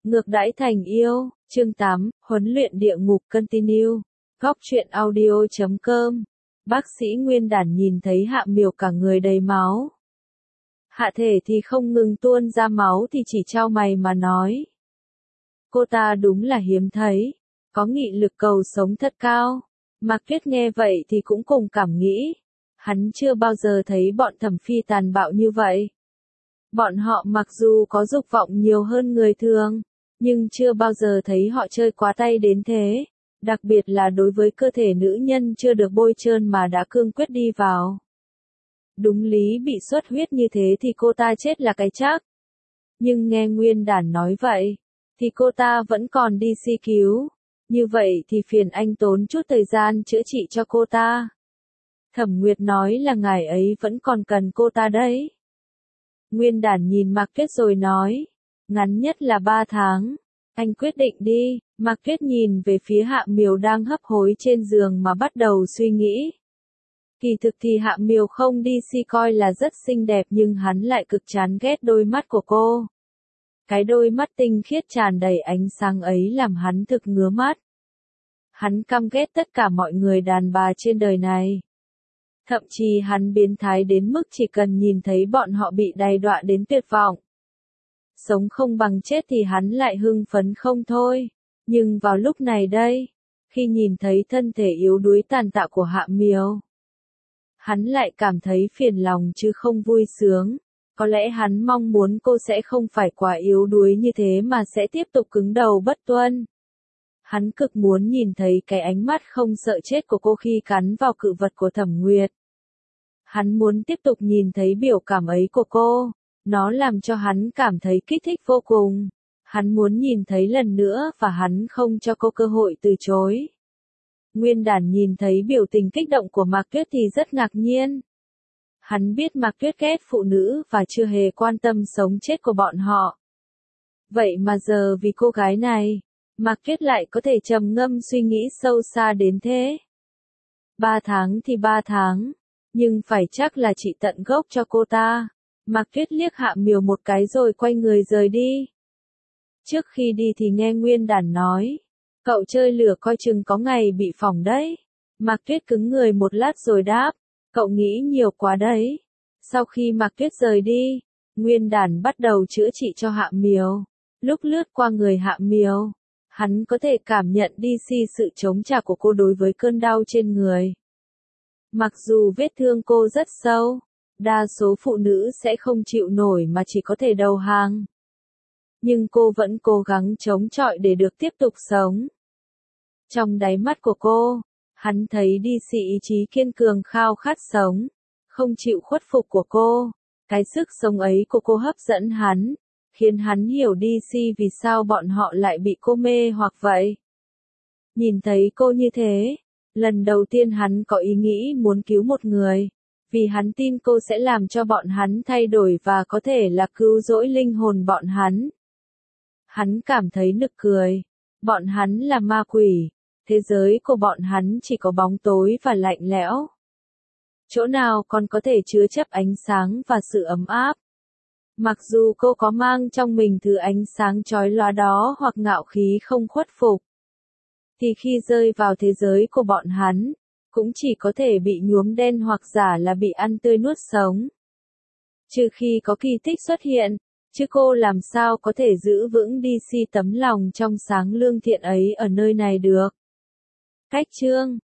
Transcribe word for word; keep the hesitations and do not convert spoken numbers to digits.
Ngược đãi thành yêu, chương tám, huấn luyện địa ngục continue. Góc truyện audio chấm com. Bác sĩ Nguyên Đản nhìn thấy Hạ Miểu cả người đầy máu. Hạ thể thì không ngừng tuôn ra máu thì chỉ chau mày mà nói. Cô ta đúng là hiếm thấy, có nghị lực cầu sống thật cao. Mạc Tuyết nghe vậy thì cũng cùng cảm nghĩ. Hắn chưa bao giờ thấy bọn Thẩm Phi tàn bạo như vậy. Bọn họ mặc dù có dục vọng nhiều hơn người thường, nhưng chưa bao giờ thấy họ chơi quá tay đến thế, đặc biệt là đối với cơ thể nữ nhân chưa được bôi trơn mà đã cương quyết đi vào. Đúng lý bị xuất huyết như thế thì cô ta chết là cái chắc. Nhưng nghe Nguyên Đản nói vậy, thì cô ta vẫn còn đi si cứu. Như vậy thì phiền anh tốn chút thời gian chữa trị cho cô ta. Thẩm Nguyệt nói là ngài ấy vẫn còn cần cô ta đấy. Nguyên Đản nhìn Mạc Tuyết rồi nói, ngắn nhất là ba tháng. Anh quyết định đi. Mạc Tuyết nhìn về phía Hạ Miểu đang hấp hối trên giường mà bắt đầu suy nghĩ. Kỳ thực thì Hạ Miểu không đi si coi là rất xinh đẹp nhưng hắn lại cực chán ghét đôi mắt của cô. Cái đôi mắt tinh khiết tràn đầy ánh sáng ấy làm hắn thực ngứa mắt. Hắn căm ghét tất cả mọi người đàn bà trên đời này. Thậm chí hắn biến thái đến mức chỉ cần nhìn thấy bọn họ bị đày đọa đến tuyệt vọng. Sống không bằng chết thì hắn lại hưng phấn không thôi. Nhưng vào lúc này đây, khi nhìn thấy thân thể yếu đuối tàn tạ của Hạ Miểu, hắn lại cảm thấy phiền lòng chứ không vui sướng. Có lẽ hắn mong muốn cô sẽ không phải quá yếu đuối như thế mà sẽ tiếp tục cứng đầu bất tuân. Hắn cực muốn nhìn thấy cái ánh mắt không sợ chết của cô khi cắn vào cự vật của Thẩm Nguyệt. Hắn muốn tiếp tục nhìn thấy biểu cảm ấy của cô, nó làm cho hắn cảm thấy kích thích vô cùng. Hắn muốn nhìn thấy lần nữa và hắn không cho cô cơ hội từ chối. Nguyên Đản nhìn thấy biểu tình kích động của Mạc Tuyết thì rất ngạc nhiên. Hắn biết Mạc Tuyết ghét phụ nữ và chưa hề quan tâm sống chết của bọn họ. Vậy mà giờ vì cô gái này, Mạc Tuyết lại có thể trầm ngâm suy nghĩ sâu xa đến thế. Ba tháng thì ba tháng, nhưng phải chắc là chị tận gốc cho cô ta. Mạc Tuyết liếc Hạ Miểu một cái rồi quay người rời đi. Trước khi đi thì nghe Nguyên Đản nói, cậu chơi lửa coi chừng có ngày bị phỏng đấy. Mạc Tuyết cứng người một lát rồi đáp, cậu nghĩ nhiều quá đấy. Sau khi Mạc Tuyết rời đi, Nguyên Đản bắt đầu chữa trị cho Hạ Miểu. Lúc lướt qua người Hạ Miểu, hắn có thể cảm nhận đi si sự chống trả của cô đối với cơn đau trên người. Mặc dù vết thương cô rất sâu, đa số phụ nữ sẽ không chịu nổi mà chỉ có thể đầu hàng. Nhưng cô vẫn cố gắng chống chọi để được tiếp tục sống. Trong đáy mắt của cô, hắn thấy đi si ý chí kiên cường khao khát sống, không chịu khuất phục của cô. Cái sức sống ấy của cô hấp dẫn hắn, khiến hắn hiểu đi si vì sao bọn họ lại bị cô mê hoặc vậy. Nhìn thấy cô như thế, lần đầu tiên hắn có ý nghĩ muốn cứu một người, vì hắn tin cô sẽ làm cho bọn hắn thay đổi và có thể là cứu rỗi linh hồn bọn hắn. Hắn cảm thấy nực cười, bọn hắn là ma quỷ, thế giới của bọn hắn chỉ có bóng tối và lạnh lẽo. Chỗ nào còn có thể chứa chấp ánh sáng và sự ấm áp. Mặc dù cô có mang trong mình thứ ánh sáng chói lóa đó hoặc ngạo khí không khuất phục, thì khi rơi vào thế giới của bọn hắn, cũng chỉ có thể bị nhuốm đen hoặc giả là bị ăn tươi nuốt sống. Trừ khi có kỳ tích xuất hiện, chứ cô làm sao có thể giữ vững đi si tấm lòng trong sáng lương thiện ấy ở nơi này được. Cách chương